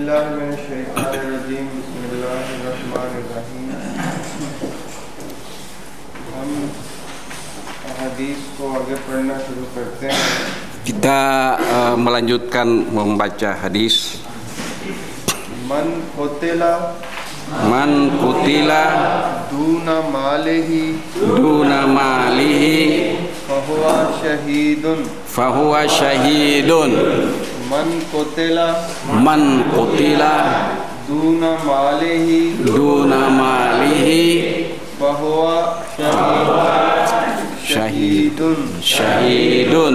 बिस्मिल्लाहिर्रहमानिर्रहीम बिस्मिल्लाहिर्रहमानिर्रहीम। हम हदीस को आगे पढ़ना शुरू करते हैं। Kita melanjutkan membaca hadis. मन कुतिला दूना मालिही फहुवा शहीदुन। मन कुतिला दूना मालिही फहुवा शहीदुन।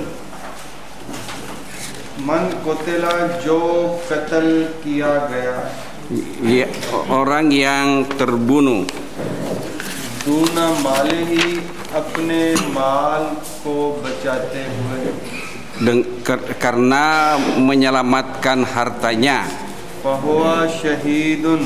मन कुतिला जो कत्ल किया गया, ya, orang yang terbunuh. दूना मालिही अपने माल को बचाते हुए, karena menyelamatkan hartanya. फहुवा शहीदुन,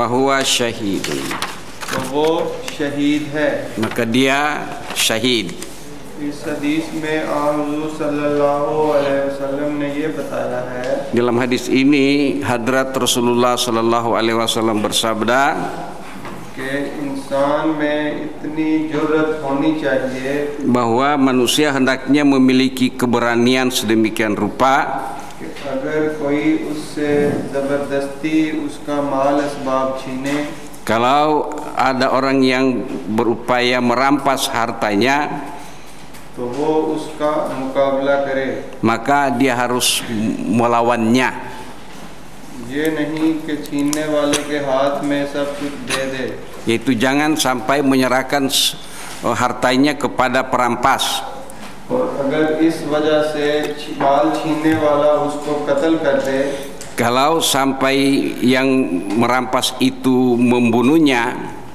तो वो शहीद है, maka dia syahid. इस हदीस में हुज़ूर सल्लल्लाहु अलैहि वसल्लम ने ये बताया है, Dalam hadis ini Hadrat Rasulullah Sallallahu Alaihi Wasallam bersabda कि इंसान में इतनी जुर्रत होनी चाहिए bahwa manusia hendaknya memiliki keberanian sedemikian rupa कि अगर कोई उससे ज़बरदस्ती उसका माल असबाब छीने, kalau ada orang yang berupaya merampas hartanya, तो वो उसका मुकाबला करे। maka dia harus melawannya. ये नहीं कि छीनने वाले के हाथ में सब कुछ दे दे, Yaitu jangan sampai menyerahkan hartanya kepada perampas. और अगर इस वजह से माल छीनने वाला उसको कत्ल कर दे, Kalau sampai yang merampas itu membunuhnya,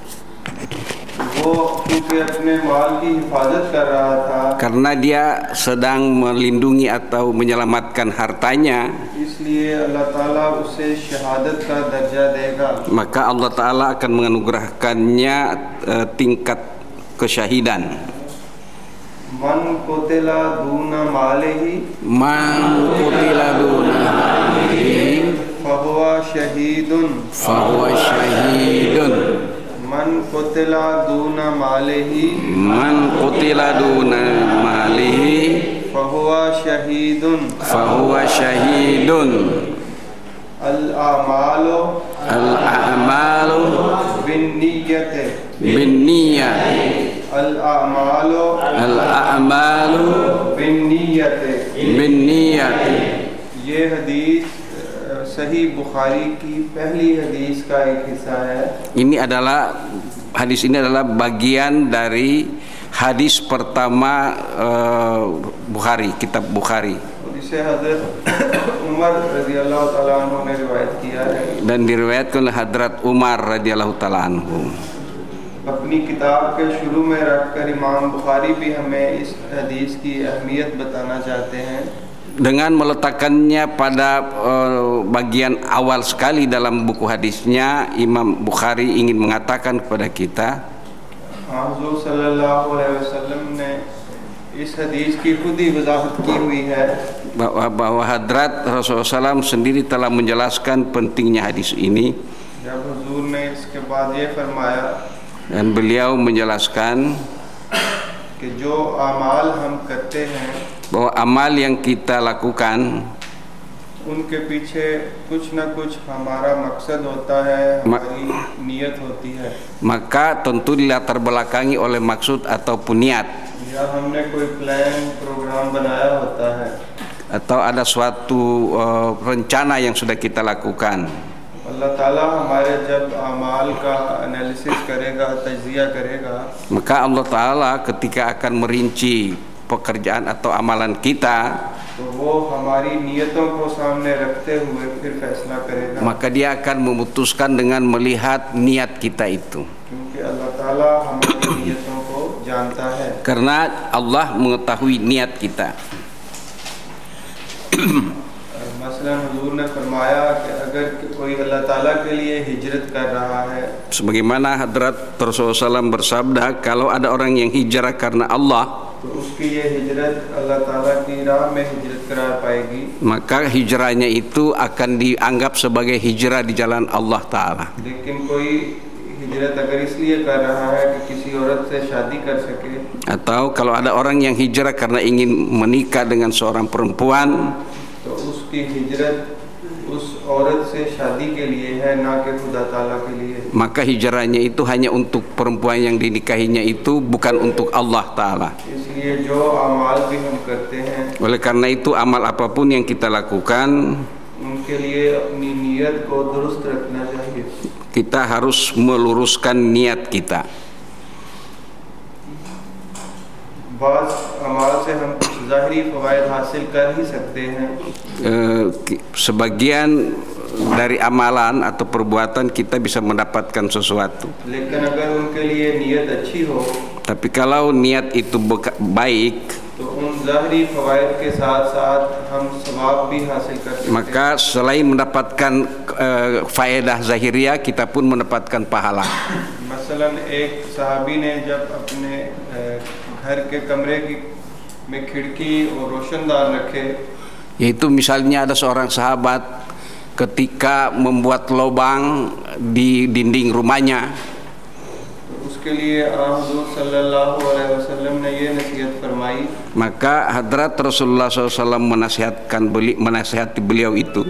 वो क्योंकि अपने माल की हिफाजत कर रहा था, karena dia sedang melindungi atau menyelamatkan hartanya, इसलिए अल्लाह ताला उसे शहादत का दर्जा देगा। maka Allah Ta'ala akan menganugerahkannya tingkat kesyahidan. मन कुतिला दूना मालिही Man qutila duna malihi फहुवा शहीदुन, fahuwa syahidun. मन कुतिला दूना मालिही Man qutila duna malihi फहुवा शहीदुन। fahuwa syahidun. अल-आमालु Al-a'malu बिन्नियते, binniyati. अल-आमालु Al-a'malu बिन्नियते। binniyati. ये हदीस सही बुखारी की पहली हदीस का एक हिस्सा है। Hadis ini adalah bagian dari hadis pertama Bukhari, kitab Bukhari, और इसे हज़रत उमर रज़ियल्लाहु ताला अन्हु ने रिवायत किया है। dan diriwayatkan oleh Hadrat Umar radhiyallahu taala anhu. अपनी किताब के शुरू में रखकर इमाम बुखारी भी हमें इस हदीस की अहमियत बताना चाहते हैं। Dengan meletakkannya pada bagian awal sekali dalam buku hadisnya, Imam Bukhari ingin mengatakan kepada kita हुज़ूर सल्लल्लाहु अलैहि वसल्लम ने इस हदीस की खुद ही वजाहत की हुई है bahwa Hadrat Rasulullah SAW sendiri telah menjelaskan pentingnya hadis ini, जब हुज़ूर ने इसके बाद ये फरमाया dan beliau menjelaskan कि जो आमाल हम करते हैं bahwa amal yang kita lakukan उनके पीछे कुछ न कुछ हमारा मकसद होता है, हमारी नियत होती है, maka tentu dilatar belakangi oleh maksud ataupun niat, या हमने कोई प्लान प्रोग्राम बनाया होता है। atau ada suatu rencana yang sudah kita lakukan. अल्लाह ताला हमारे जब आमाल का एनालिसिस करेगा, तज्जिया करेगा, Maka Allah Ta'ala ketika akan merinci pekerjaan atau amalan kita, तो वो हमारी नियतों को सामने रखते हुए फिर फैसला करेगा, maka dia akan memutuskan dengan melihat niat kita itu. क्योंकि अल्लाह ताला हमारी नियतों को जानता है। Karena Allah mengetahui niat kita. मसलन हुजूर ने फरमाया कि अगर कोई अल्लाह ताला के लिए हिजरत कर रहा है, Sebagaimana Hadrat Rasulullah SAW bersabda, kalau ada orang yang hijrah karena Allah, तो उसकी ये हिजरत अल्लाह ताला की राह में हिजरत करार पाएगी, maka hijrahnya itu akan dianggap sebagai hijrah di jalan Allah Ta'ala. लेकिन कोई हिजरत अगर इसलिए कर रहा है कि किसी औरत से शादी कर सके, Atau kalau ada orang yang hijrah karena ingin menikah dengan seorang perempuan, तो उसकी हिजरत उस औरत से शादी के लिए है, ना कि खुदा ताला के लिए। maka hijrahnya itu hanya untuk perempuan yang dinikahinya, itu bukan untuk Allah Ta'ala. इसलिए जो अमाल भी हम करते हैं, Oleh karena itu amal apapun yang kita lakukan, उनके लिए अपनी नीयत को दुरुस्त रखना चाहिए। kita harus meluruskan niat kita. बाज़ अमाल से हम कुछ ज़ाहिरी फ़वाइद हासिल कर ही सकते हैं, Sebagian dari amalan atau perbuatan kita bisa mendapatkan sesuatu. लेकिन अगर उनके लिए नीयत अच्छी हो Tapi kalau niat itu baik, तो उन ज़ाहिरी फ़वाइद के साथ साथ हम सवाब भी हासिल कर सकते हैं। maka selain mendapatkan faedah zahiriah, kita pun mendapatkan pahala. मसलन एक सहाबी ने जब अपने घर के कमरे में खिड़की और रोशनदान रखे, Yaitu misalnya ada seorang sahabat ketika membuat lubang di dinding rumahnya, तो उसके लिए हुज़ूर सल्लल्लाहु अलैहि वसल्लम ने ये नसीहत फरमाई maka Hadrat Rasulullah SAW menasihati beliau itu,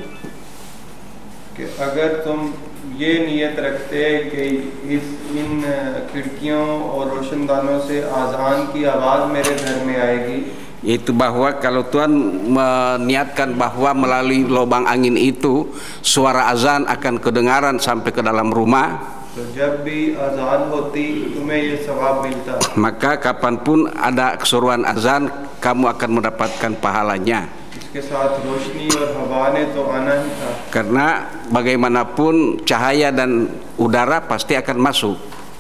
कि अगर तुम ये नियत रखते कि इन खिड़कियों और रोशनदानों से आज़ान की आवाज़ मेरे घर में आएगी, yaitu bahwa kalau Tuhan meniatkan bahwa melalui lubang angin itu suara azan akan kedengaran sampai ke dalam rumah, तो जब भी अजान होती तुम्हें ये सवाब मिलता, maka kapanpun ada keseruan azan kamu akan mendapatkan pahalanya. इसके साथ रोशनी और हवा ने तो आना ही था, Karena bagaimanapun cahaya dan udara pasti akan masuk.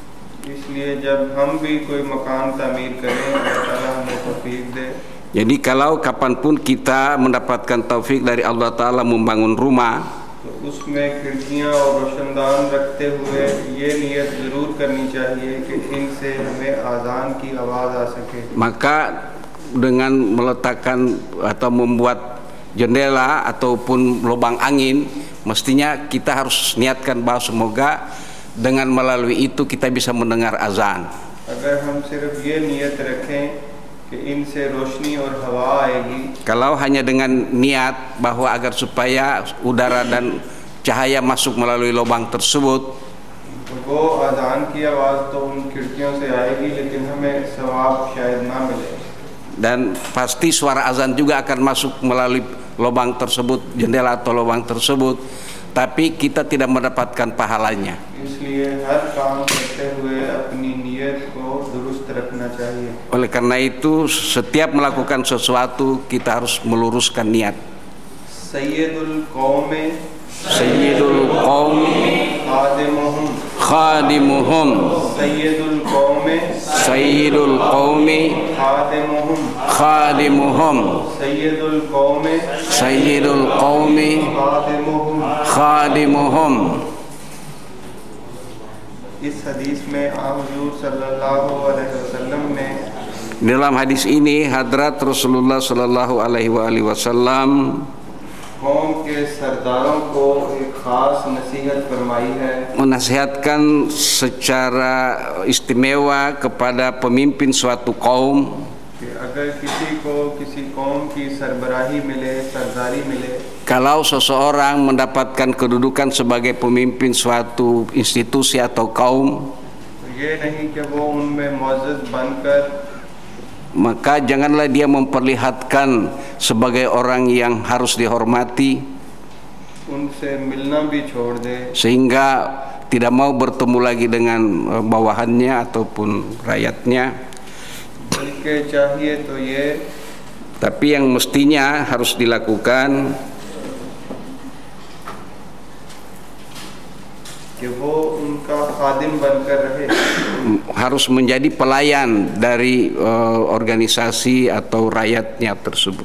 इसलिए जब हम भी कोई मकान तामीर करें, अल्लाह ताला हमें तौफीक दे, Jadi kalau kapanpun kita mendapatkan taufik dari Allah Ta'ala membangun rumah, तो उसमें खिड़कियाँ और रोशनदान रखते हुए ये नियत ज़रूर करनी चाहिए कि इनसे हमें आज़ान की आवाज़ आ सके। maka dengan meletakkan atau membuat jendela ataupun lubang angin, mestinya kita harus niatkan bahwa semoga dengan melalui itu kita bisa mendengar azan. अगर हम सिर्फ ये नियत रखें कि इनसे रोशनी और हवा आएगी, Kalau hanya dengan niat bahwa agar supaya udara dan cahaya masuk melalui lubang tersebut, तो वो अजान की आवाज़ तो उन खिड़कियों से आएगी, लेकिन हमें सवाब शायद ना मिले। dan pasti suara azan juga akan masuk melalui lubang tersebut, jendela atau lubang tersebut, tapi kita tidak mendapatkan pahalanya. इसलिए हर काम करते हुए अपनी नियत को दुरुस्त रखना चाहिए। Oleh karena itu setiap melakukan sesuatu kita harus meluruskan niat. सैयदुल कौम Sayyidul qaumi खादिमुहुम, khadimuhum, सैयदुल कौम sayyidul qaumi खादिमुहुम, khadimuhum, सैयदुल कौम sayyidul qaumi खादिमुहुम। khadimuhum. इस हदीस में हुज़ूर सल्लल्लाहु अलैहि वसल्लम ने Dalam hadis ini Hadrat Rasulullah Sallallahu Alaihi Wasallam कौम के सरदारों को एक ख़ास नसीहत फरमाई है menasihatkan secara istimewa kepada pemimpin suatu kaum, कि अगर किसी कौम की सरबराही मिले, सरदारी मिले, kalau seseorang mendapatkan kedudukan sebagai pemimpin suatu institusi atau kaum, तो ये नहीं कि वो उनमें मुअज़्ज़ज़ बनकर maka janganlah dia memperlihatkan sebagai orang yang harus dihormati उनसे मिलना भी छोड़ दे, sehingga tidak mau bertemu lagi dengan bawahannya ataupun rakyatnya. बल्कि चाहिए तो ये Tapi yang mestinya harus dilakukan कि वो उनका खादिम बनकर रहे, harus menjadi pelayan dari organisasi atau rakyatnya tersebut.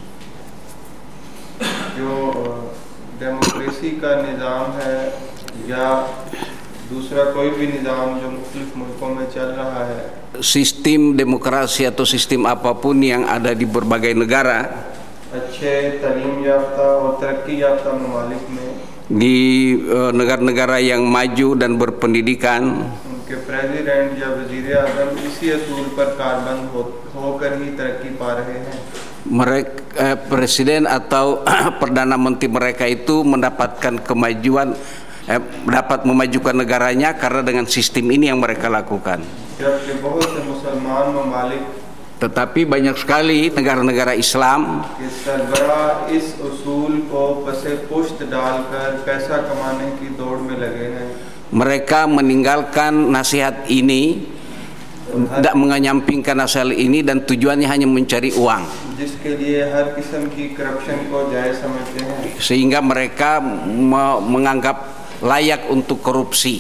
जो डेमोक्रेसी का निज़ाम है या दूसरा कोई भी निज़ाम जो मुख्तलिफ मुल्कों में चल रहा है, sistem demokrasi atau sistem apapun yang ada di berbagai negara, अच्छे तालीम याफ्ता और तरक्की याफ्ता ममालिक में di negara-negara yang maju dan berpendidikan, उनके प्रेसिडेंट या वज़ीर आज़म इसी असूल पर कारबंद होकर ही तरक्की पा रहे हैं। mereka presiden atau perdana menteri mereka itu mendapatkan kemajuan, dapat memajukan negaranya karena dengan sistem ini yang mereka lakukan. जबकि बहुत से मुसलमान ममालिक Tetapi banyak sekali negara-negara Islam के सरबराह इस उसूल को पसे पुश्त डालकर पैसा कमाने की दौड़ में लगे हैं। mereka meninggalkan nasihat ini, tidak menyampingkan nasihat ini dan tujuannya hanya mencari uang, जिसके लिए हर किस्म की करप्शन को जायज़ समझते हैं, sehingga mereka menganggap layak untuk korupsi.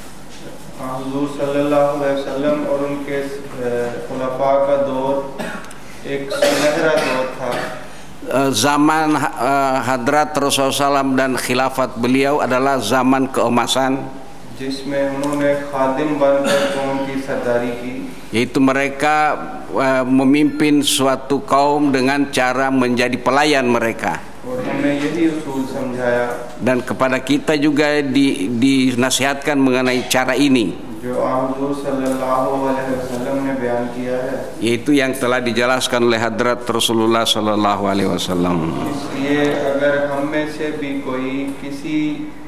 हुज़ूर सल्लल्लाहु अलैहि वसल्लम और उनके खुलफा का दौर एक सुनहरा दौर था। Zaman Hadrat Rasulullah SAW dan khilafat beliau adalah zaman keemasan, जिसमें उन्होंने खादिम बनकर कौम की सरदारी की, yaitu mereka memimpin suatu kaum dengan cara menjadi pelayan mereka. और हमने यही उसूल समझाया Dan kepada kita juga dinasihatkan mengenai cara ini, जो हुज़ूर सल्लल्लाहु अलैहि वसल्लम ने बयान किया है। yaitu yang telah dijelaskan oleh Hadrat Rasulullah Sallallahu Alaihi Wasallam. इसलिए अगर हम में से भी कोई किसी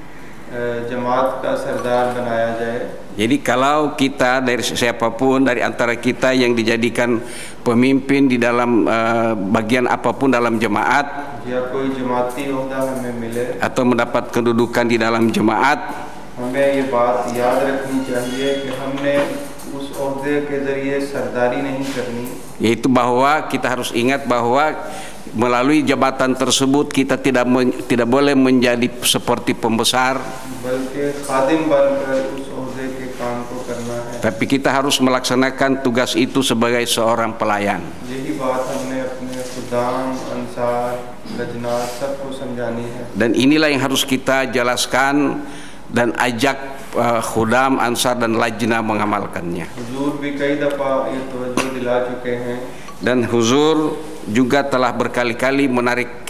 जमात का सरदार बनाया जाए, Jadi kalau kita dari siapapun dari antara kita yang dijadikan pemimpin di dalam bagian apapun dalam jemaat, या कोई जमाती ओहदा हमें मिले, atau mendapat kedudukan di dalam jemaat, हमें ये बात याद रखनी चाहिए कि हमने उस ओहदे के ज़रिए सरदारी नहीं करनी, yaitu bahwa kita harus ingat bahwa melalui jabatan tersebut kita tidak boleh menjadi seperti pembesar, बल्कि खादिम बनकर उस ओहदे के काम को करना है। tapi kita harus melaksanakan tugas itu sebagai seorang pelayan. यही बात हमने अपने खुदाम, अंसार, लजनात सबको समझानी है। Dan inilah yang harus kita jelaskan dan ajak khudam, ansar dan lajnah mengamalkannya. हुजूर भी कई दफ़ा ये तवज्जो दिला चुके हैं Dan Huzur juga telah berkali-kali menarik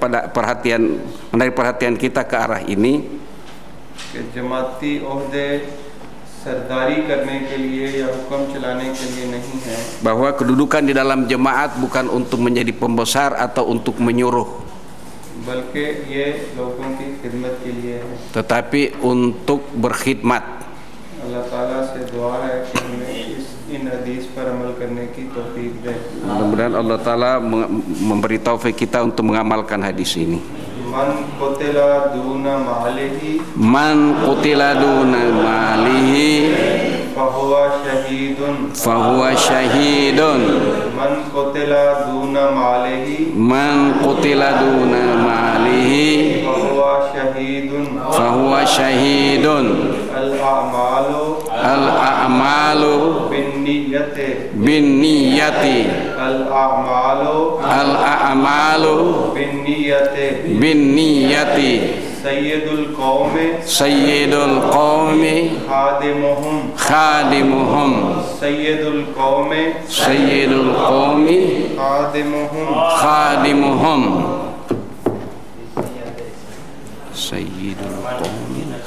perhatian kita ke arah ini, कि जमाती ओहदे सरदारी करने के लिए या हुक्म चलाने के लिए नहीं है, bahwa kedudukan di dalam jemaat bukan untuk menjadi pembesar atau untuk menyuruh, बल्कि ये लोगों की खिदमत के लिए है। tetapi untuk berkhidmat. अल्लाह ताला से दुआ है कि हमें इन हदीस पर अमल करने की तौफीक दे। Mudah-mudahan Allah Ta'ala memberi taufik kita untuk mengamalkan hadis ini. मन कुतिला दूना मालिही Man qutila duna malihi फहुवा शहीदुन, fahuwa syahidun. मन कुतिला दूना मालिही Man qutila duna malihi फहुवा शहीदुन, fahuwa syahidun. अल आमालो Al-a'malu बिन्नियते, binniyati, अल आमालो al-a'malu बिन्नियते, binniyati. सैयदुल कौमे Sayyidul qawmi खादिमुहुम, khadimuhum. सैयदुल कौमे Sayyidul qawmi खादिमुहुम, khadimuhum. Sayyidul qawmi